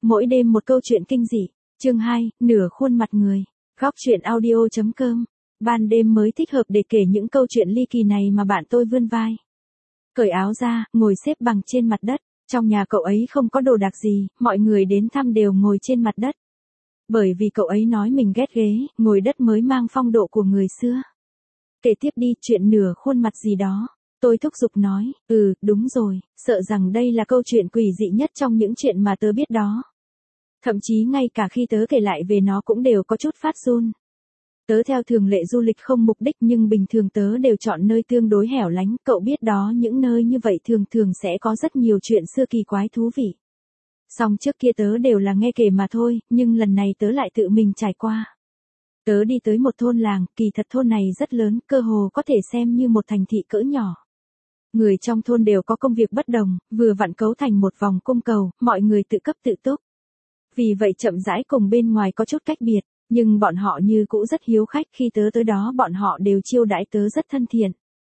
Mỗi đêm một câu chuyện kinh dị. Chương 2, nửa khuôn mặt người. Góc truyện audio.com. Ban đêm mới thích hợp để kể những câu chuyện ly kỳ này mà bạn tôi vươn vai. Cởi áo ra, ngồi xếp bằng trên mặt đất. Trong nhà cậu ấy không có đồ đạc gì, mọi người đến thăm đều ngồi trên mặt đất. Bởi vì cậu ấy nói mình ghét ghế, ngồi đất mới mang phong độ của người xưa. Kể tiếp đi, chuyện nửa khuôn mặt gì đó. Tôi thúc giục nói, đúng rồi, sợ rằng đây là câu chuyện quỷ dị nhất trong những chuyện mà tớ biết đó. Thậm chí ngay cả khi tớ kể lại về nó cũng đều có chút phát run. Tớ theo thường lệ du lịch không mục đích nhưng bình thường tớ đều chọn nơi tương đối hẻo lánh, cậu biết đó, những nơi như vậy thường thường sẽ có rất nhiều chuyện xưa kỳ quái thú vị. Song trước kia tớ đều là nghe kể mà thôi, nhưng lần này tớ lại tự mình trải qua. Tớ đi tới một thôn làng, kỳ thật thôn này rất lớn, cơ hồ có thể xem như một thành thị cỡ nhỏ. Người trong thôn đều có công việc bất đồng, vừa vặn cấu thành một vòng cung cầu, mọi người tự cấp tự túc. Vì vậy chậm rãi cùng bên ngoài có chút cách biệt, nhưng bọn họ như cũ rất hiếu khách, khi tớ tới đó bọn họ đều chiêu đãi tớ rất thân thiện.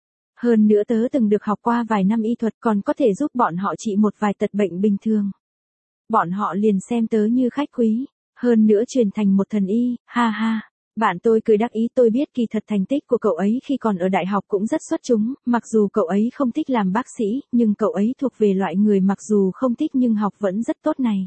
Hơn nữa tớ từng được học qua vài năm y thuật, còn có thể giúp bọn họ trị một vài tật bệnh bình thường. Bọn họ liền xem tớ như khách quý, hơn nữa truyền thành một thần y, ha ha. Bạn tôi cười đắc ý, tôi biết kỳ thật thành tích của cậu ấy khi còn ở đại học cũng rất xuất chúng, mặc dù cậu ấy không thích làm bác sĩ, nhưng cậu ấy thuộc về loại người mặc dù không thích nhưng học vẫn rất tốt này.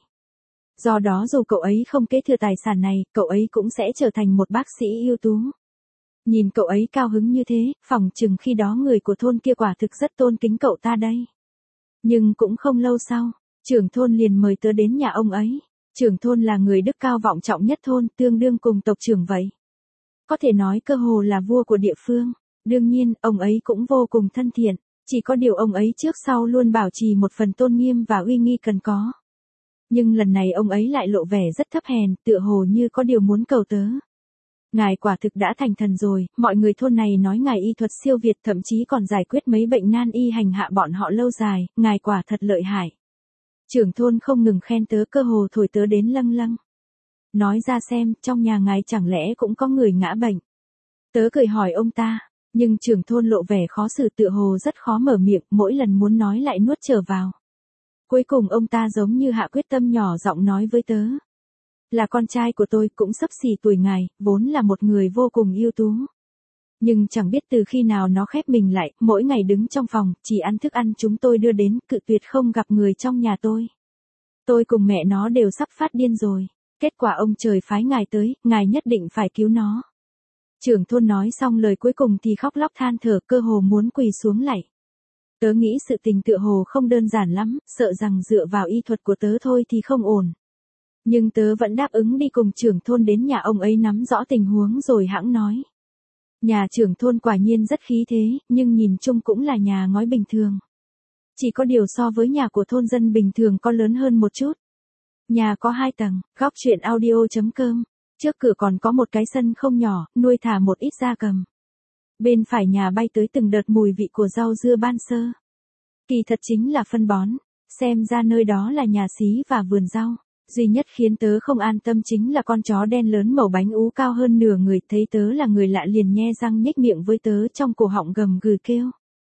Do đó dù cậu ấy không kế thừa tài sản này, cậu ấy cũng sẽ trở thành một bác sĩ ưu tú. Nhìn cậu ấy cao hứng như thế, phỏng chừng khi đó người của thôn kia quả thực rất tôn kính cậu ta đây. Nhưng cũng không lâu sau, trưởng thôn liền mời tớ đến nhà ông ấy. Trưởng thôn là người đức cao vọng trọng nhất thôn, tương đương cùng tộc trưởng vậy. Có thể nói cơ hồ là vua của địa phương. Đương nhiên, ông ấy cũng vô cùng thân thiện. Chỉ có điều ông ấy trước sau luôn bảo trì một phần tôn nghiêm và uy nghi cần có. Nhưng lần này ông ấy lại lộ vẻ rất thấp hèn, tựa hồ như có điều muốn cầu tớ. Ngài quả thực đã thành thần rồi, mọi người thôn này nói ngài y thuật siêu việt, thậm chí còn giải quyết mấy bệnh nan y hành hạ bọn họ lâu dài, ngài quả thật lợi hại. Trưởng thôn không ngừng khen tớ, cơ hồ thổi tớ đến lâng lâng. Nói ra xem, trong nhà ngài chẳng lẽ cũng có người ngã bệnh? Tớ cười hỏi ông ta, nhưng trưởng thôn lộ vẻ khó xử, tựa hồ rất khó mở miệng, mỗi lần muốn nói lại nuốt trở vào. Cuối cùng ông ta giống như hạ quyết tâm, nhỏ giọng nói với tớ. Là con trai của tôi, cũng xấp xỉ tuổi ngài, vốn là một người vô cùng ưu tú. Nhưng chẳng biết từ khi nào nó khép mình lại, mỗi ngày đứng trong phòng, chỉ ăn thức ăn chúng tôi đưa đến, cự tuyệt không gặp người trong nhà tôi. Tôi cùng mẹ nó đều sắp phát điên rồi. Kết quả ông trời phái ngài tới, ngài nhất định phải cứu nó. Trưởng thôn nói xong lời cuối cùng thì khóc lóc than thở, cơ hồ muốn quỳ xuống lạy. Tớ nghĩ sự tình tựa hồ không đơn giản lắm, sợ rằng dựa vào y thuật của tớ thôi thì không ổn. Nhưng tớ vẫn đáp ứng đi cùng trưởng thôn đến nhà ông ấy nắm rõ tình huống rồi hẵng nói. Nhà trưởng thôn quả nhiên rất khí thế, nhưng nhìn chung cũng là nhà ngói bình thường. Chỉ có điều so với nhà của thôn dân bình thường có lớn hơn một chút. Nhà có 2 tầng, góc truyện audio.com. Trước cửa còn có một cái sân không nhỏ, nuôi thả một ít gia cầm. Bên phải nhà bay tới từng đợt mùi vị của rau dưa ban sơ. Kỳ thật chính là phân bón, xem ra nơi đó là nhà xí và vườn rau. Duy nhất khiến tớ không an tâm chính là con chó đen lớn màu bánh ú cao hơn nửa người, thấy tớ là người lạ liền nhe răng nhếch miệng với tớ, trong cổ họng gầm gừ kêu.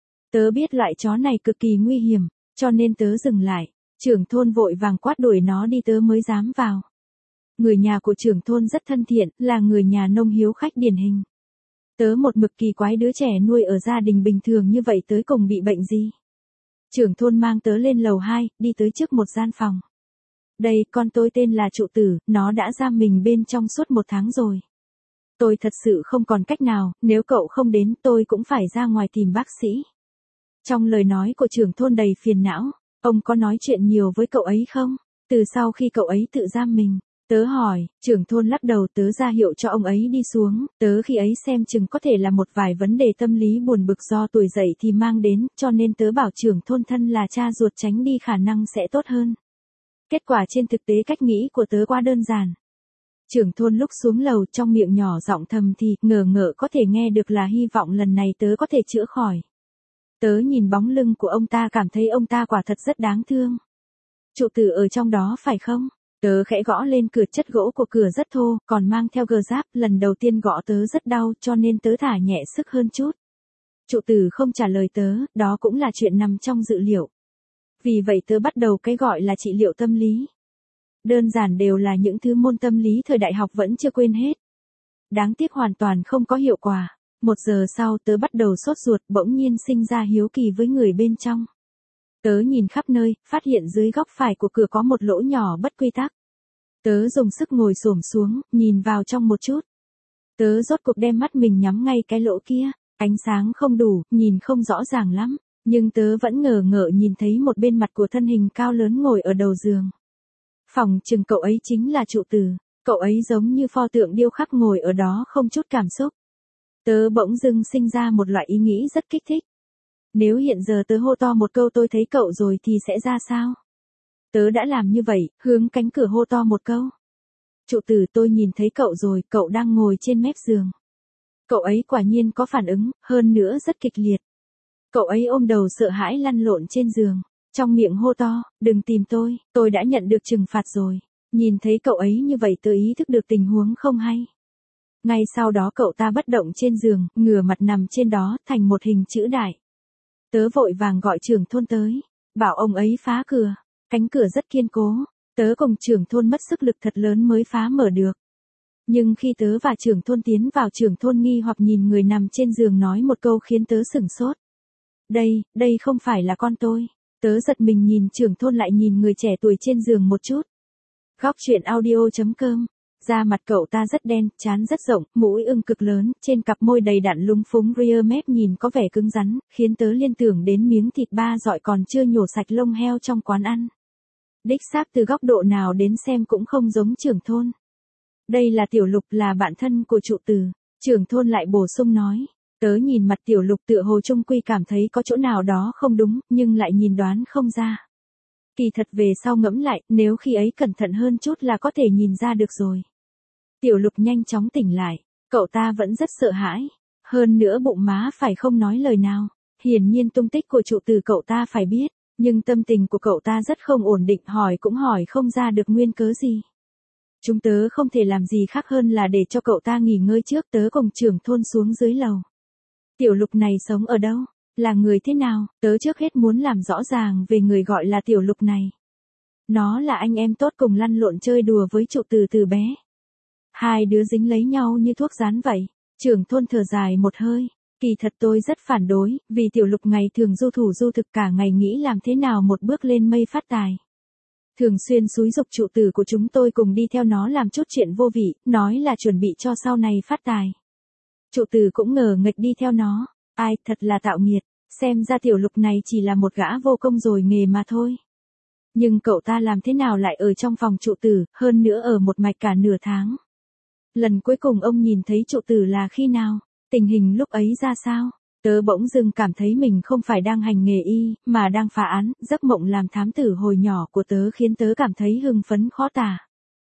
Tớ biết loại chó này cực kỳ nguy hiểm, cho nên tớ dừng lại. Trưởng thôn vội vàng quát đuổi nó đi, tớ mới dám vào. Người nhà của trưởng thôn rất thân thiện, là người nhà nông hiếu khách điển hình. Tớ một mực kỳ quái đứa trẻ nuôi ở gia đình bình thường như vậy tới cùng bị bệnh gì. Trưởng thôn mang tớ lên lầu 2, đi tới trước một gian phòng. Đây, con tôi tên là Trụ Tử, nó đã giam mình bên trong suốt 1 tháng rồi. Tôi thật sự không còn cách nào, nếu cậu không đến tôi cũng phải ra ngoài tìm bác sĩ. Trong lời nói của trưởng thôn đầy phiền não, ông có nói chuyện nhiều với cậu ấy không? Từ sau khi cậu ấy tự giam mình, tớ hỏi, trưởng thôn lắc đầu, tớ ra hiệu cho ông ấy đi xuống, tớ khi ấy xem chừng có thể là một vài vấn đề tâm lý buồn bực do tuổi dậy thì mang đến, cho nên tớ bảo trưởng thôn thân là cha ruột tránh đi khả năng sẽ tốt hơn. Kết quả trên thực tế cách nghĩ của tớ quá đơn giản. Trưởng thôn lúc xuống lầu trong miệng nhỏ giọng thầm thì ngờ ngợ có thể nghe được là hy vọng lần này tớ có thể chữa khỏi. Tớ nhìn bóng lưng của ông ta cảm thấy ông ta quả thật rất đáng thương. Trụ Tử ở trong đó phải không? Tớ khẽ gõ lên cửa, chất gỗ của cửa rất thô, còn mang theo gờ giáp, lần đầu tiên gõ tớ rất đau cho nên tớ thả nhẹ sức hơn chút. Trụ Tử không trả lời tớ, đó cũng là chuyện nằm trong dự liệu. Vì vậy tớ bắt đầu cái gọi là trị liệu tâm lý. Đơn giản đều là những thứ môn tâm lý thời đại học vẫn chưa quên hết. Đáng tiếc hoàn toàn không có hiệu quả. 1 giờ sau tớ bắt đầu sốt ruột, bỗng nhiên sinh ra hiếu kỳ với người bên trong. Tớ nhìn khắp nơi, phát hiện dưới góc phải của cửa có một lỗ nhỏ bất quy tắc. Tớ dùng sức ngồi xổm xuống, nhìn vào trong một chút. Tớ rốt cuộc đem mắt mình nhắm ngay cái lỗ kia, ánh sáng không đủ, nhìn không rõ ràng lắm, nhưng tớ vẫn ngờ ngợ nhìn thấy một bên mặt của thân hình cao lớn ngồi ở đầu giường. Phỏng chừng cậu ấy chính là Trụ Tử, cậu ấy giống như pho tượng điêu khắc ngồi ở đó không chút cảm xúc. Tớ bỗng dưng sinh ra một loại ý nghĩ rất kích thích. Nếu hiện giờ tớ hô to một câu tôi thấy cậu rồi thì sẽ ra sao? Tớ đã làm như vậy, hướng cánh cửa hô to một câu. Trụ Tử, tôi nhìn thấy cậu rồi, cậu đang ngồi trên mép giường. Cậu ấy quả nhiên có phản ứng, hơn nữa rất kịch liệt. Cậu ấy ôm đầu sợ hãi lăn lộn trên giường, trong miệng hô to, đừng tìm tôi đã nhận được trừng phạt rồi. Nhìn thấy cậu ấy như vậy tớ ý thức được tình huống không hay. Ngay sau đó cậu ta bất động trên giường, ngửa mặt nằm trên đó, thành một hình chữ đại. Tớ vội vàng gọi trưởng thôn tới, bảo ông ấy phá cửa. Cánh cửa rất kiên cố, tớ cùng trưởng thôn mất sức lực thật lớn mới phá mở được. Nhưng khi tớ và trưởng thôn tiến vào, trưởng thôn nghi hoặc nhìn người nằm trên giường nói một câu khiến tớ sửng sốt. Đây không phải là con tôi. Tớ giật mình nhìn trưởng thôn lại nhìn người trẻ tuổi trên giường một chút. Góc truyện audio.com. Da mặt cậu ta rất đen, trán rất rộng, mũi ưng cực lớn, trên cặp môi đầy đặn lúng phúng rear mép nhìn có vẻ cứng rắn, khiến tớ liên tưởng đến miếng thịt ba dọi còn chưa nhổ sạch lông heo trong quán ăn. Đích xác từ góc độ nào đến xem cũng không giống trưởng thôn. Đây là Tiểu Lục, là bạn thân của Trụ Tử. Trưởng thôn lại bổ sung nói. Tớ nhìn mặt Tiểu Lục tựa hồ trung quy cảm thấy có chỗ nào đó không đúng, nhưng lại nhìn đoán không ra. Kỳ thật về sau ngẫm lại, nếu khi ấy cẩn thận hơn chút là có thể nhìn ra được rồi. Tiểu Lục nhanh chóng tỉnh lại, cậu ta vẫn rất sợ hãi. Hơn nữa bụng má phải không nói lời nào. Hiển nhiên tung tích của Trụ Tử cậu ta phải biết, nhưng tâm tình của cậu ta rất không ổn định, hỏi cũng hỏi không ra được nguyên cớ gì. Chúng tớ không thể làm gì khác hơn là để cho cậu ta nghỉ ngơi trước, tớ cùng trưởng thôn xuống dưới lầu. Tiểu Lục này sống ở đâu? Là người thế nào? Tớ trước hết muốn làm rõ ràng về người gọi là Tiểu Lục này. Nó là anh em tốt cùng lăn lộn chơi đùa với Trụ Tử từ bé. Hai đứa dính lấy nhau như thuốc rán vậy. Trưởng thôn thở dài một hơi. Kỳ thật tôi rất phản đối, vì Tiểu Lục ngày thường du thủ du thực cả ngày nghĩ làm thế nào một bước lên mây phát tài. Thường xuyên xúi giục Trụ Tử của chúng tôi cùng đi theo nó làm chút chuyện vô vị, nói là chuẩn bị cho sau này phát tài. Trụ Tử cũng ngờ nghệch đi theo nó. Ai, thật là tạo nghiệt, xem ra Tiểu Lục này chỉ là một gã vô công rồi nghề mà thôi. Nhưng cậu ta làm thế nào lại ở trong phòng Trụ Tử, hơn nữa ở một mạch cả nửa tháng. Lần cuối cùng ông nhìn thấy Trụ Tử là khi nào? Tình hình lúc ấy ra sao? Tớ bỗng dưng cảm thấy mình không phải đang hành nghề y, mà đang phá án. Giấc mộng làm thám tử hồi nhỏ của tớ khiến tớ cảm thấy hưng phấn khó tả.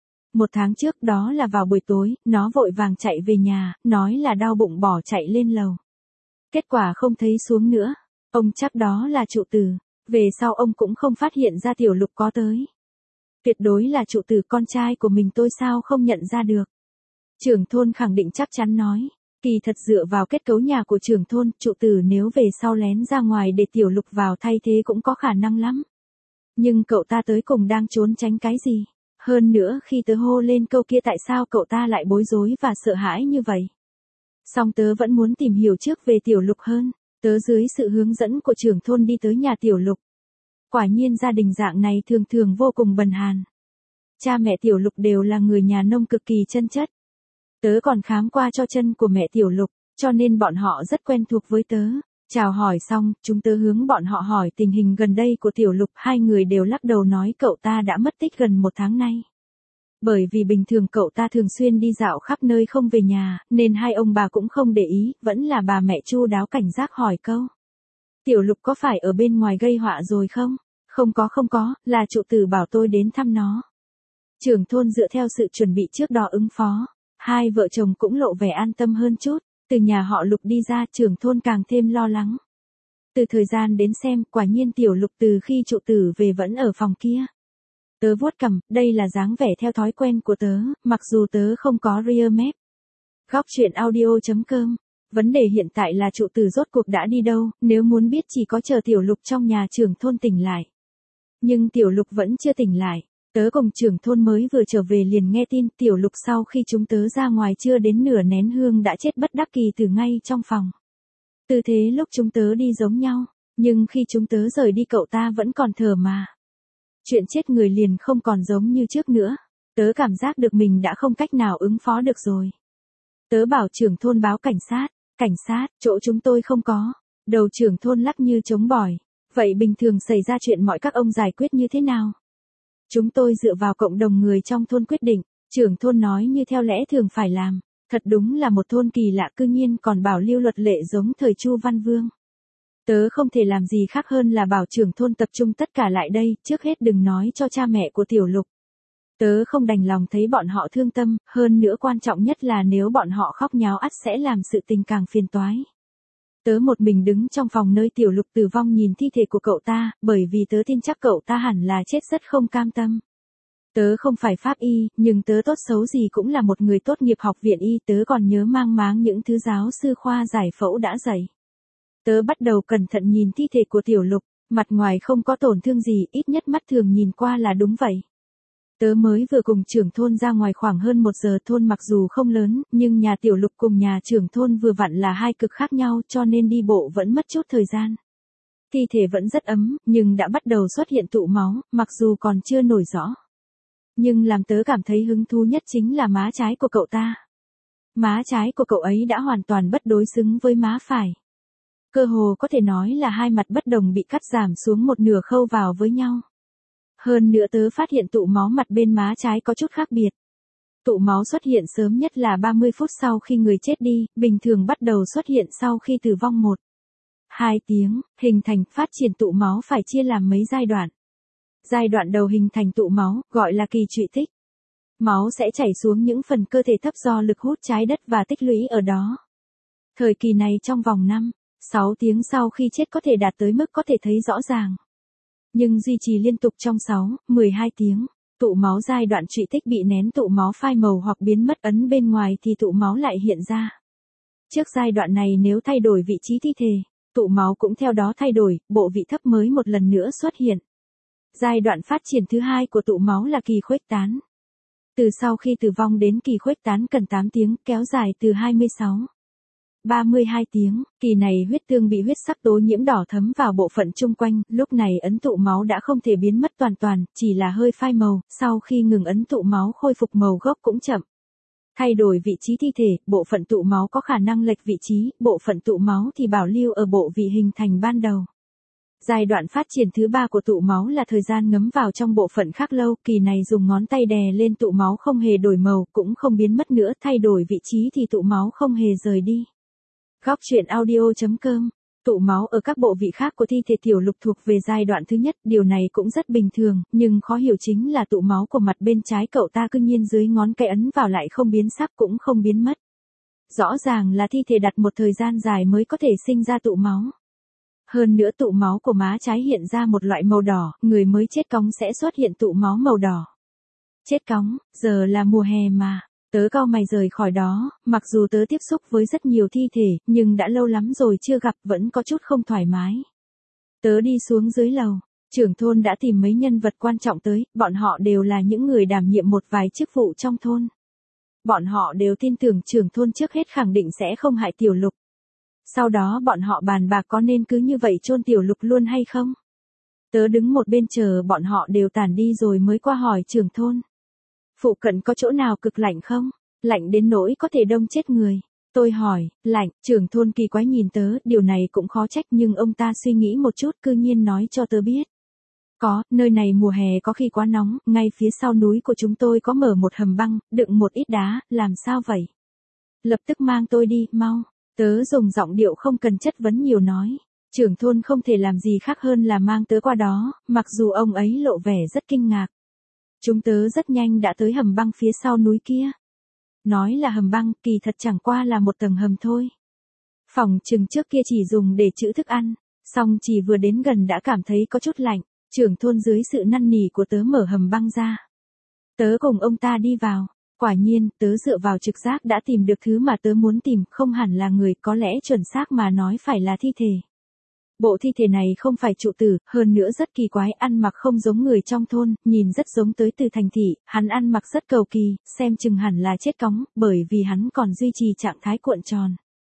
1 tháng trước đó là vào buổi tối, nó vội vàng chạy về nhà, nói là đau bụng bỏ chạy lên lầu. Kết quả không thấy xuống nữa. Ông chắc đó là Trụ Tử. Về sau ông cũng không phát hiện ra Tiểu Lục có tới. Tuyệt đối là Trụ Tử, con trai của mình tôi sao không nhận ra được. Trưởng thôn khẳng định chắc chắn nói. Kỳ thật dựa vào kết cấu nhà của trưởng thôn, Trụ Tử nếu về sau lén ra ngoài để Tiểu Lục vào thay thế cũng có khả năng lắm. Nhưng cậu ta tới cùng đang trốn tránh cái gì? Hơn nữa khi tớ hô lên câu kia tại sao cậu ta lại bối rối và sợ hãi như vậy? Song tớ vẫn muốn tìm hiểu trước về Tiểu Lục hơn. Tớ dưới sự hướng dẫn của trưởng thôn đi tới nhà Tiểu Lục. Quả nhiên gia đình dạng này thường thường vô cùng bần hàn. Cha mẹ Tiểu Lục đều là người nhà nông cực kỳ chân chất. Tớ còn khám qua cho chân của mẹ Tiểu Lục, cho nên bọn họ rất quen thuộc với tớ. Chào hỏi xong, chúng tớ hướng bọn họ hỏi tình hình gần đây của Tiểu Lục, hai người đều lắc đầu nói cậu ta đã mất tích gần 1 tháng nay. Bởi vì bình thường cậu ta thường xuyên đi dạo khắp nơi không về nhà, nên hai ông bà cũng không để ý, vẫn là bà mẹ chu đáo cảnh giác hỏi câu. Tiểu Lục có phải ở bên ngoài gây họa rồi không? Không có, là Trụ Tử bảo tôi đến thăm nó. Trưởng thôn dựa theo sự chuẩn bị trước đó ứng phó. Hai vợ chồng cũng lộ vẻ an tâm hơn chút. Từ nhà họ Lục đi ra, trưởng thôn càng thêm lo lắng. Từ thời gian đến xem, quả nhiên Tiểu Lục từ khi Trụ Tử về vẫn ở phòng kia. Tớ vuốt cằm, đây là dáng vẻ theo thói quen của tớ, mặc dù tớ không có rear map. Góc truyện audio.com. Vấn đề hiện tại là Trụ Tử rốt cuộc đã đi đâu, nếu muốn biết chỉ có chờ Tiểu Lục trong nhà trưởng thôn tỉnh lại. Nhưng Tiểu Lục vẫn chưa tỉnh lại. Tớ cùng trưởng thôn mới vừa trở về liền nghe tin Tiểu Lục sau khi chúng tớ ra ngoài chưa đến nửa nén hương đã chết bất đắc kỳ từ ngay trong phòng. Tư thế lúc chúng tớ đi giống nhau, nhưng khi chúng tớ rời đi cậu ta vẫn còn thở mà. Chuyện chết người liền không còn giống như trước nữa. Tớ cảm giác được mình đã không cách nào ứng phó được rồi. Tớ bảo trưởng thôn báo cảnh sát, chỗ chúng tôi không có. Đầu trưởng thôn lắc như trống bỏi. Vậy bình thường xảy ra chuyện mọi các ông giải quyết như thế nào? Chúng tôi dựa vào cộng đồng người trong thôn quyết định, trưởng thôn nói như theo lẽ thường phải làm. Thật đúng là một thôn kỳ lạ, cư nhiên còn bảo lưu luật lệ giống thời Chu Văn Vương. Tớ không thể làm gì khác hơn là bảo trưởng thôn tập trung tất cả lại đây, trước hết đừng nói cho cha mẹ của Tiểu Lục. Tớ không đành lòng thấy bọn họ thương tâm, hơn nữa quan trọng nhất là nếu bọn họ khóc nháo ắt sẽ làm sự tình càng phiền toái. Tớ một mình đứng trong phòng nơi Tiểu Lục tử vong nhìn thi thể của cậu ta, bởi vì tớ tin chắc cậu ta hẳn là chết rất không cam tâm. Tớ không phải pháp y, nhưng tớ tốt xấu gì cũng là một người tốt nghiệp học viện y, tớ còn nhớ mang máng những thứ giáo sư khoa giải phẫu đã dạy. Tớ bắt đầu cẩn thận nhìn thi thể của Tiểu Lục, mặt ngoài không có tổn thương gì, ít nhất mắt thường nhìn qua là đúng vậy. Tớ mới vừa cùng trưởng thôn ra ngoài khoảng hơn 1 giờ, thôn mặc dù không lớn, nhưng nhà Tiểu Lục cùng nhà trưởng thôn vừa vặn là hai cực khác nhau cho nên đi bộ vẫn mất chút thời gian. Thi thể vẫn rất ấm, nhưng đã bắt đầu xuất hiện tụ máu, mặc dù còn chưa nổi rõ. Nhưng làm tớ cảm thấy hứng thú nhất chính là má trái của cậu ta. Má trái của cậu ấy đã hoàn toàn bất đối xứng với má phải. Cơ hồ có thể nói là hai mặt bất đồng bị cắt giảm xuống một nửa khâu vào với nhau. Hơn nữa tớ phát hiện tụ máu mặt bên má trái có chút khác biệt. Tụ máu xuất hiện sớm nhất là 30 phút sau khi người chết đi, bình thường bắt đầu xuất hiện sau khi tử vong 1-2 tiếng, hình thành phát triển tụ máu phải chia làm mấy giai đoạn. Giai đoạn đầu hình thành tụ máu, gọi là kỳ trụy tích. Máu sẽ chảy xuống những phần cơ thể thấp do lực hút trái đất và tích lũy ở đó. Thời kỳ này trong vòng 5-6 tiếng sau khi chết có thể đạt tới mức có thể thấy rõ ràng. Nhưng duy trì liên tục trong 6-12 tiếng, tụ máu giai đoạn trụy tích bị nén, tụ máu phai màu hoặc biến mất ấn bên ngoài thì tụ máu lại hiện ra. Trước giai đoạn này nếu thay đổi vị trí thi thể, tụ máu cũng theo đó thay đổi, bộ vị thấp mới một lần nữa xuất hiện. Giai đoạn phát triển thứ hai của tụ máu là kỳ khuếch tán. Từ sau khi tử vong đến kỳ khuếch tán cần 8 tiếng, kéo dài từ 26-32 tiếng, kỳ này huyết tương bị huyết sắc tố nhiễm đỏ thấm vào bộ phận chung quanh, lúc này ấn tụ máu đã không thể biến mất hoàn toàn, chỉ là hơi phai màu, sau khi ngừng ấn tụ máu khôi phục màu gốc cũng chậm. Thay đổi vị trí thi thể, bộ phận tụ máu có khả năng lệch vị trí, bộ phận tụ máu thì bảo lưu ở bộ vị hình thành ban đầu. Giai đoạn phát triển thứ ba của tụ máu là thời gian ngấm vào trong bộ phận khác lâu, kỳ này dùng ngón tay đè lên tụ máu không hề đổi màu, cũng không biến mất nữa, thay đổi vị trí thì tụ máu không hề rời đi. Góc truyện audio.com. Tụ máu ở các bộ vị khác của thi thể Tiểu Lục thuộc về giai đoạn thứ nhất, điều này cũng rất bình thường, nhưng khó hiểu chính là tụ máu của mặt bên trái cậu ta cư nhiên dưới ngón cái ấn vào lại không biến sắc cũng không biến mất. Rõ ràng là thi thể đặt một thời gian dài mới có thể sinh ra tụ máu. Hơn nữa tụ máu của má trái hiện ra một loại màu đỏ, người mới chết cóng sẽ xuất hiện tụ máu màu đỏ. Chết cóng, giờ là mùa hè mà. Tớ cau mày rời khỏi đó, mặc dù tớ tiếp xúc với rất nhiều thi thể, nhưng đã lâu lắm rồi chưa gặp, vẫn có chút không thoải mái. Tớ đi xuống dưới lầu, trưởng thôn đã tìm mấy nhân vật quan trọng tới, bọn họ đều là những người đảm nhiệm một vài chức vụ trong thôn. Bọn họ đều tin tưởng trưởng thôn trước hết khẳng định sẽ không hại Tiểu Lục. Sau đó bọn họ bàn bạc có nên cứ như vậy chôn Tiểu Lục luôn hay không. Tớ đứng một bên chờ bọn họ đều tản đi rồi mới qua hỏi trưởng thôn. Phụ cận có chỗ nào cực lạnh không? Lạnh đến nỗi có thể đông chết người. Tôi hỏi, lạnh, trưởng thôn kỳ quái nhìn tớ, điều này cũng khó trách nhưng ông ta suy nghĩ một chút cư nhiên nói cho tớ biết. Có, nơi này mùa hè có khi quá nóng, ngay phía sau núi của chúng tôi có mở một hầm băng, đựng một ít đá, làm sao vậy? Lập tức mang tôi đi, mau. Tớ dùng giọng điệu không cần chất vấn nhiều nói. Trưởng thôn không thể làm gì khác hơn là mang tớ qua đó, mặc dù ông ấy lộ vẻ rất kinh ngạc. Chúng tớ rất nhanh đã tới hầm băng phía sau núi kia. Nói là hầm băng, kỳ thật chẳng qua là một tầng hầm thôi. Phòng chừng trước kia chỉ dùng để trữ thức ăn, song chỉ vừa đến gần đã cảm thấy có chút lạnh, trưởng thôn dưới sự năn nỉ của tớ mở hầm băng ra. Tớ cùng ông ta đi vào, quả nhiên, tớ dựa vào trực giác đã tìm được thứ mà tớ muốn tìm, không hẳn là người, có lẽ chuẩn xác mà nói phải là thi thể. Bộ thi thể này không phải trụ tử, hơn nữa rất kỳ quái, ăn mặc không giống người trong thôn, nhìn rất giống tới từ thành thị, hắn ăn mặc rất cầu kỳ, xem chừng hẳn là chết cóng, bởi vì hắn còn duy trì trạng thái cuộn tròn.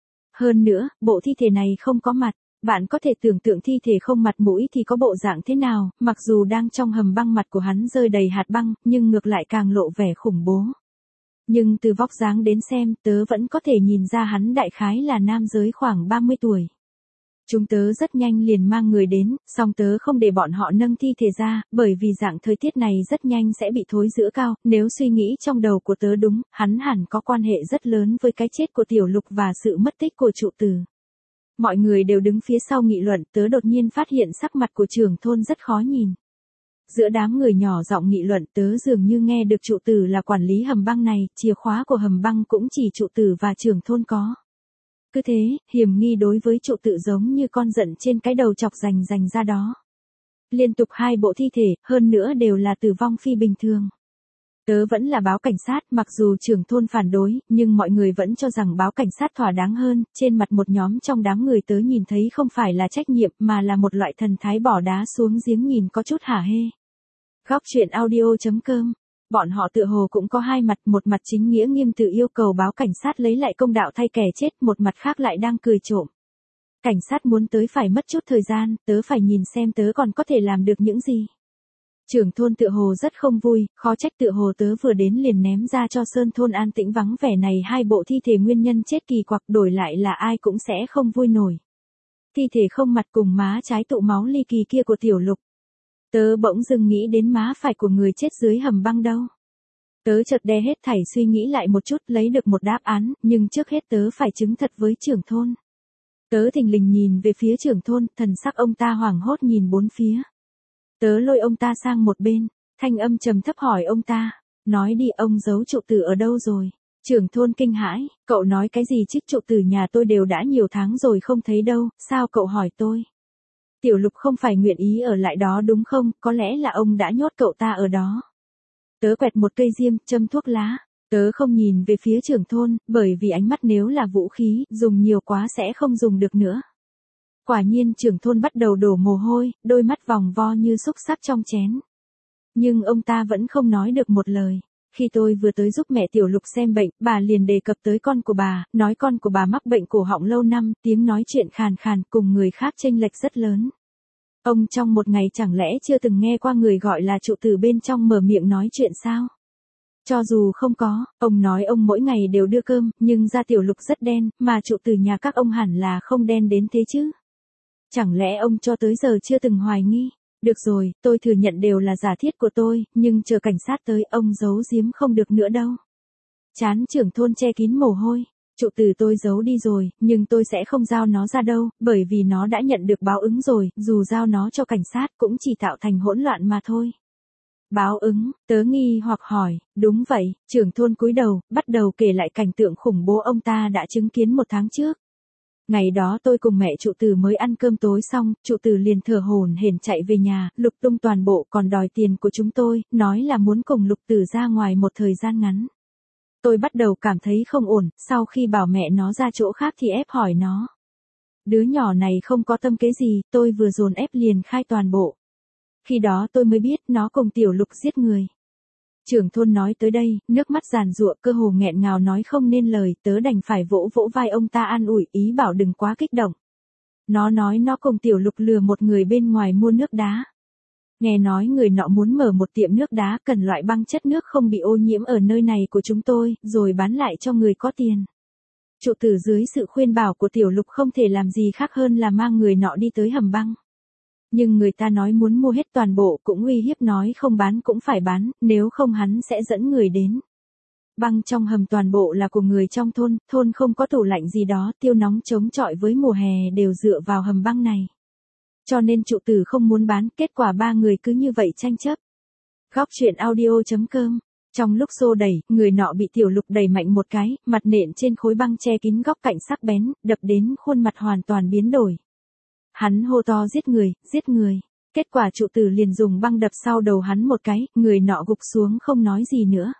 Hơn nữa, bộ thi thể này không có mặt. Bạn có thể tưởng tượng thi thể không mặt mũi thì có bộ dạng thế nào, mặc dù đang trong hầm băng mặt của hắn rơi đầy hạt băng, nhưng ngược lại càng lộ vẻ khủng bố. Nhưng từ vóc dáng đến xem, tớ vẫn có thể nhìn ra hắn đại khái là nam giới khoảng 30 tuổi. Chúng tớ rất nhanh liền mang người đến, song tớ không để bọn họ nâng thi thể ra, bởi vì dạng thời tiết này rất nhanh sẽ bị thối rữa cao, nếu suy nghĩ trong đầu của tớ đúng, hắn hẳn có quan hệ rất lớn với cái chết của Tiểu Lục và sự mất tích của trụ tử. Mọi người đều đứng phía sau nghị luận, tớ đột nhiên phát hiện sắc mặt của trưởng thôn rất khó nhìn. Giữa đám người nhỏ giọng nghị luận, tớ dường như nghe được trụ tử là quản lý hầm băng này, chìa khóa của hầm băng cũng chỉ trụ tử và trưởng thôn có. Cứ thế, hiểm nghi đối với trụ tử giống như con giận trên cái đầu chọc rành ra đó. Liên tục 2 bộ thi thể, hơn nữa đều là tử vong phi bình thường. Tớ vẫn là báo cảnh sát, mặc dù trưởng thôn phản đối, nhưng mọi người vẫn cho rằng báo cảnh sát thỏa đáng hơn, trên mặt một nhóm trong đám người tớ nhìn thấy không phải là trách nhiệm mà là một loại thần thái bỏ đá xuống giếng nhìn có chút hả hê. Góc truyện audio.com. Bọn họ tựa hồ cũng có hai mặt, một mặt chính nghĩa nghiêm tự yêu cầu báo cảnh sát lấy lại công đạo thay kẻ chết, một mặt khác lại đang cười trộm. Cảnh sát muốn tới phải mất chút thời gian, tớ phải nhìn xem tớ còn có thể làm được những gì. Trưởng thôn tựa hồ rất không vui, khó trách tựa hồ tớ vừa đến liền ném ra cho sơn thôn an tĩnh vắng vẻ này 2 bộ thi thể nguyên nhân chết kỳ quặc, đổi lại là ai cũng sẽ không vui nổi. Thi thể không mặt cùng má trái tụ máu ly kỳ kia của Tiểu Lục. Tớ bỗng dưng nghĩ đến má phải của người chết dưới hầm băng đâu. Tớ chợt đè hết thảy suy nghĩ lại một chút, lấy được một đáp án, nhưng trước hết tớ phải chứng thật với trưởng thôn. Tớ thình lình nhìn về phía trưởng thôn, thần sắc ông ta hoảng hốt nhìn bốn phía. Tớ lôi ông ta sang một bên, thanh âm trầm thấp hỏi ông ta, nói đi, ông giấu trụ tử ở đâu rồi? Trưởng thôn kinh hãi, cậu nói cái gì chứ, trụ tử nhà tôi đều đã nhiều tháng rồi không thấy đâu, sao cậu hỏi tôi? Tiểu Lục không phải nguyện ý ở lại đó đúng không, có lẽ là ông đã nhốt cậu ta ở đó. Tớ quẹt một cây diêm, châm thuốc lá. Tớ không nhìn về phía trưởng thôn, bởi vì ánh mắt nếu là vũ khí, dùng nhiều quá sẽ không dùng được nữa. Quả nhiên trưởng thôn bắt đầu đổ mồ hôi, đôi mắt vòng vo như xúc sắc trong chén. Nhưng ông ta vẫn không nói được một lời. Khi tôi vừa tới giúp mẹ Tiểu Lục xem bệnh, bà liền đề cập tới con của bà, nói con của bà mắc bệnh cổ họng lâu năm, tiếng nói chuyện khàn khàn, cùng người khác chênh lệch rất lớn. Ông trong một ngày chẳng lẽ chưa từng nghe qua người gọi là trụ tử bên trong mở miệng nói chuyện sao? Cho dù không có, ông nói ông mỗi ngày đều đưa cơm, nhưng da Tiểu Lục rất đen, mà trụ tử nhà các ông hẳn là không đen đến thế chứ? Chẳng lẽ ông cho tới giờ chưa từng hoài nghi? Được rồi, tôi thừa nhận đều là giả thiết của tôi, nhưng chờ cảnh sát tới ông giấu giếm không được nữa đâu. Trán trưởng thôn che kín mồ hôi. Trụ tử tôi giấu đi rồi, nhưng tôi sẽ không giao nó ra đâu, bởi vì nó đã nhận được báo ứng rồi, dù giao nó cho cảnh sát cũng chỉ tạo thành hỗn loạn mà thôi. Báo ứng, tớ nghi hoặc hỏi, đúng vậy, trưởng thôn cúi đầu, bắt đầu kể lại cảnh tượng khủng bố ông ta đã chứng kiến 1 tháng trước. Ngày đó tôi cùng mẹ trụ tử mới ăn cơm tối xong, trụ tử liền thở hổn hển chạy về nhà, lục tung toàn bộ còn đòi tiền của chúng tôi, nói là muốn cùng lục tử ra ngoài một thời gian ngắn. Tôi bắt đầu cảm thấy không ổn, sau khi bảo mẹ nó ra chỗ khác thì ép hỏi nó. Đứa nhỏ này không có tâm kế gì, tôi vừa dồn ép liền khai toàn bộ. Khi đó tôi mới biết nó cùng Tiểu Lục giết người. Trưởng thôn nói tới đây, nước mắt giàn giụa, cơ hồ nghẹn ngào nói không nên lời, tớ đành phải vỗ vỗ vai ông ta an ủi, ý bảo đừng quá kích động. Nó nói nó cùng Tiểu Lục lừa một người bên ngoài mua nước đá. Nghe nói người nọ muốn mở một tiệm nước đá, cần loại băng chất nước không bị ô nhiễm ở nơi này của chúng tôi, rồi bán lại cho người có tiền. Trụ tử dưới sự khuyên bảo của Tiểu Lục không thể làm gì khác hơn là mang người nọ đi tới hầm băng. Nhưng người ta nói muốn mua hết toàn bộ, cũng uy hiếp nói không bán cũng phải bán, nếu không hắn sẽ dẫn người đến. Băng trong hầm toàn bộ là của người trong thôn, thôn không có tủ lạnh gì đó, tiêu nóng chống chọi với mùa hè đều dựa vào hầm băng này. Cho nên trụ tử không muốn bán, kết quả 3 người cứ như vậy tranh chấp. Góc truyện audio.com. Trong lúc xô đẩy, người nọ bị Tiểu Lục đẩy mạnh một cái, mặt nện trên khối băng che kín góc cạnh sắc bén, đập đến khuôn mặt hoàn toàn biến đổi. Hắn hô to giết người, giết người. Kết quả trụ tử liền dùng băng đập sau đầu hắn một cái, người nọ gục xuống không nói gì nữa.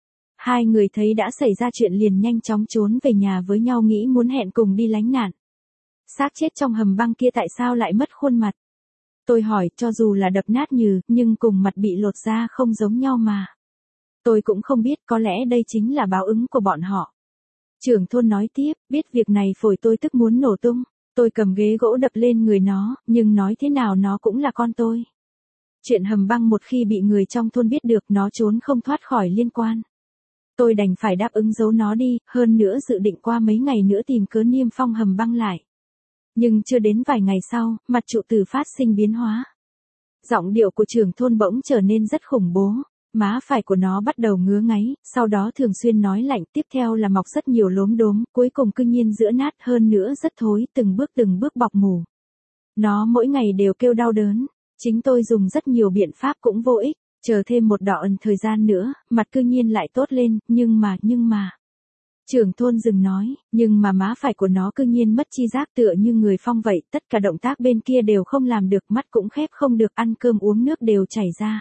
2 người thấy đã xảy ra chuyện liền nhanh chóng trốn về nhà với nhau nghĩ muốn hẹn cùng đi lánh nạn. Xác chết trong hầm băng kia tại sao lại mất khuôn mặt? Tôi hỏi, cho dù là đập nát nhừ, nhưng cùng mặt bị lột ra không giống nhau mà. Tôi cũng không biết, có lẽ đây chính là báo ứng của bọn họ. Trưởng thôn nói tiếp, biết việc này phổi tôi tức muốn nổ tung. Tôi cầm ghế gỗ đập lên người nó, nhưng nói thế nào nó cũng là con tôi. Chuyện hầm băng một khi bị người trong thôn biết được nó trốn không thoát khỏi liên quan. Tôi đành phải đáp ứng giấu nó đi, hơn nữa dự định qua mấy ngày nữa tìm cớ niêm phong hầm băng lại. Nhưng chưa đến vài ngày sau, mặt trụ tử phát sinh biến hóa. Giọng điệu của trưởng thôn bỗng trở nên rất khủng bố. Má phải của nó bắt đầu ngứa ngáy, sau đó thường xuyên nói lạnh, tiếp theo là mọc rất nhiều lốm đốm, cuối cùng cư nhiên giữa nát hơn nữa rất thối, từng bước bọc mủ. Nó mỗi ngày đều kêu đau đớn. Chính tôi dùng rất nhiều biện pháp cũng vô ích, chờ thêm một đoạn thời gian nữa, mặt cư nhiên lại tốt lên, nhưng mà. Trưởng thôn dừng nói, nhưng mà má phải của nó cư nhiên mất chi giác tựa như người phong vậy, tất cả động tác bên kia đều không làm được, mắt cũng khép không được, ăn cơm uống nước đều chảy ra.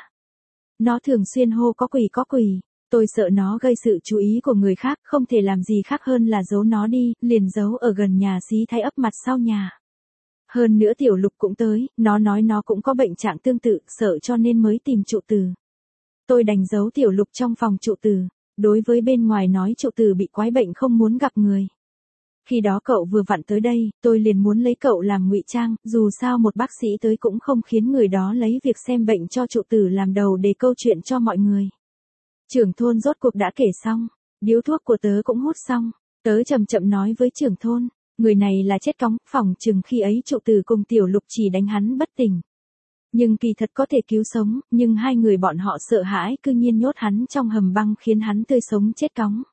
Nó thường xuyên hô có quỷ, tôi sợ nó gây sự chú ý của người khác, không thể làm gì khác hơn là giấu nó đi, liền giấu ở gần nhà xí Thái ấp mặt sau nhà. Hơn nữa Tiểu Lục cũng tới, nó nói nó cũng có bệnh trạng tương tự, sợ cho nên mới tìm trụ tử. Tôi đành giấu Tiểu Lục trong phòng trụ tử, đối với bên ngoài nói trụ tử bị quái bệnh không muốn gặp người. Khi đó cậu vừa vặn tới đây, tôi liền muốn lấy cậu làm ngụy trang, dù sao một bác sĩ tới cũng không khiến người đó lấy việc xem bệnh cho trụ tử làm đầu để câu chuyện cho mọi người. Trưởng thôn rốt cuộc đã kể xong, điếu thuốc của tớ cũng hút xong, tớ chậm chậm nói với trưởng thôn. Người này là chết cóng, phỏng chừng khi ấy trụ tử cùng Tiểu Lục chỉ đánh hắn bất tỉnh. Nhưng kỳ thật có thể cứu sống, nhưng hai người bọn họ sợ hãi cư nhiên nhốt hắn trong hầm băng khiến hắn tươi sống chết cóng.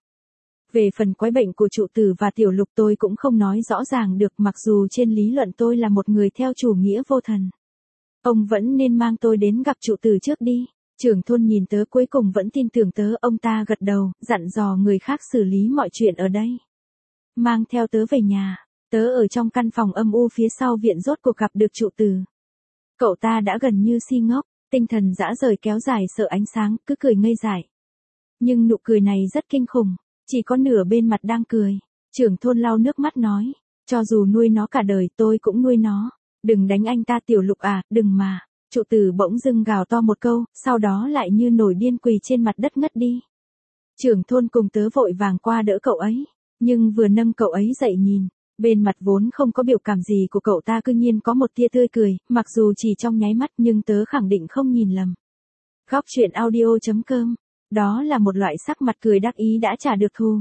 Về phần quái bệnh của trụ tử và Tiểu Lục tôi cũng không nói rõ ràng được, mặc dù trên lý luận tôi là một người theo chủ nghĩa vô thần. Ông vẫn nên mang tôi đến gặp trụ tử trước đi. Trưởng thôn nhìn tớ cuối cùng vẫn tin tưởng tớ, ông ta gật đầu, dặn dò người khác xử lý mọi chuyện ở đây. Mang theo tớ về nhà, tớ ở trong căn phòng âm u phía sau viện rốt cuộc gặp được trụ tử. Cậu ta đã gần như si ngốc, tinh thần dã rời kéo dài sợ ánh sáng, cứ cười ngây dại. Nhưng nụ cười này rất kinh khủng, chỉ có nửa bên mặt đang cười. Trưởng thôn lau nước mắt nói, cho dù nuôi nó cả đời tôi cũng nuôi nó. Đừng đánh anh ta Tiểu Lục à, đừng mà. Trụ tử bỗng dưng gào to một câu, sau đó lại như nổi điên quỳ trên mặt đất ngất đi. Trưởng thôn cùng tớ vội vàng qua đỡ cậu ấy. Nhưng vừa nâng cậu ấy dậy nhìn, bên mặt vốn không có biểu cảm gì của cậu ta cư nhiên có một tia tươi cười, mặc dù chỉ trong nháy mắt nhưng tớ khẳng định không nhìn lầm. Góc truyện audio.com, đó là một loại sắc mặt cười đắc ý đã trả được thù.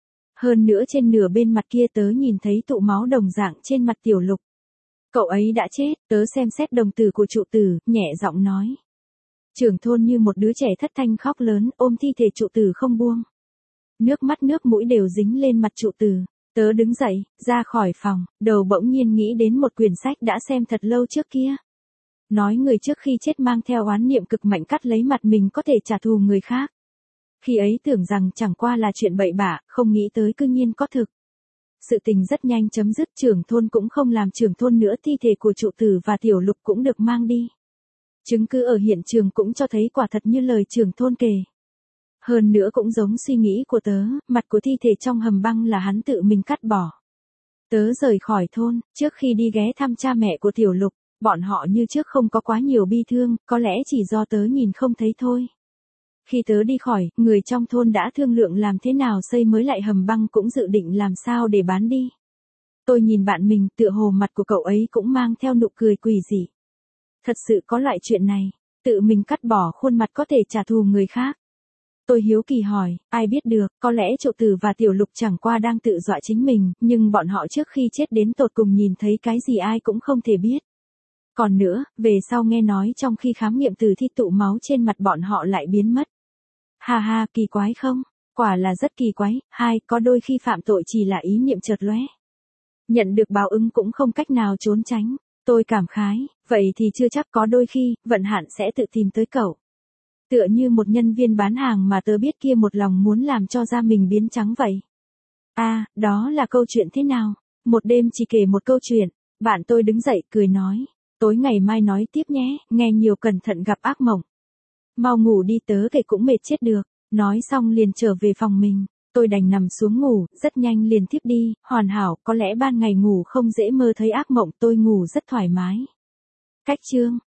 Hơn nữa trên nửa bên mặt kia tớ nhìn thấy tụ máu đồng dạng trên mặt Tiểu Lục. Cậu ấy đã chết, tớ xem xét đồng tử của trụ tử, nhẹ giọng nói. Trưởng thôn như một đứa trẻ thất thanh khóc lớn, ôm thi thể trụ tử không buông. Nước mắt nước mũi đều dính lên mặt trụ tử. Tớ đứng dậy, ra khỏi phòng, đầu bỗng nhiên nghĩ đến một quyển sách đã xem thật lâu trước kia. Nói người trước khi chết mang theo oán niệm cực mạnh cắt lấy mặt mình có thể trả thù người khác. Khi ấy tưởng rằng chẳng qua là chuyện bậy bạ, không nghĩ tới cư nhiên có thực. Sự tình rất nhanh chấm dứt, trưởng thôn cũng không làm trưởng thôn nữa, thi thể của trụ tử và Tiểu Lục cũng được mang đi. Chứng cứ ở hiện trường cũng cho thấy quả thật như lời trưởng thôn kể. Hơn nữa cũng giống suy nghĩ của tớ, mặt của thi thể trong hầm băng là hắn tự mình cắt bỏ. Tớ rời khỏi thôn, trước khi đi ghé thăm cha mẹ của Tiểu Lục, bọn họ như trước không có quá nhiều bi thương, có lẽ chỉ do tớ nhìn không thấy thôi. Khi tớ đi khỏi, người trong thôn đã thương lượng làm thế nào xây mới lại hầm băng, cũng dự định làm sao để bán đi. Tôi nhìn bạn mình, tựa hồ mặt của cậu ấy cũng mang theo nụ cười quỷ dị. Thật sự có loại chuyện này, tự mình cắt bỏ khuôn mặt có thể trả thù người khác. Tôi hiếu kỳ hỏi, ai biết được, có lẽ trụ tử và Tiểu Lục chẳng qua đang tự dọa chính mình, nhưng bọn họ trước khi chết đến tột cùng nhìn thấy cái gì ai cũng không thể biết. Còn nữa, về sau nghe nói trong khi khám nghiệm tử thi tụ máu trên mặt bọn họ lại biến mất. Ha ha, kỳ quái không? Quả là rất kỳ quái. Hai, có đôi khi phạm tội chỉ là ý niệm chợt lóe. Nhận được báo ứng cũng không cách nào trốn tránh. Tôi cảm khái, vậy thì chưa chắc, có đôi khi, vận hạn sẽ tự tìm tới cậu. Tựa như một nhân viên bán hàng mà tớ biết kia một lòng muốn làm cho da mình biến trắng vậy. À, đó là câu chuyện thế nào? Một đêm chỉ kể một câu chuyện, bạn tôi đứng dậy cười nói. Tối ngày mai nói tiếp nhé, nghe nhiều cẩn thận gặp ác mộng. Mau ngủ đi, tớ kể cũng mệt chết được. Nói xong liền trở về phòng mình. Tôi đành nằm xuống ngủ, rất nhanh liền thiếp đi, hoàn hảo, có lẽ ban ngày ngủ không dễ mơ thấy ác mộng, tôi ngủ rất thoải mái. Cách chương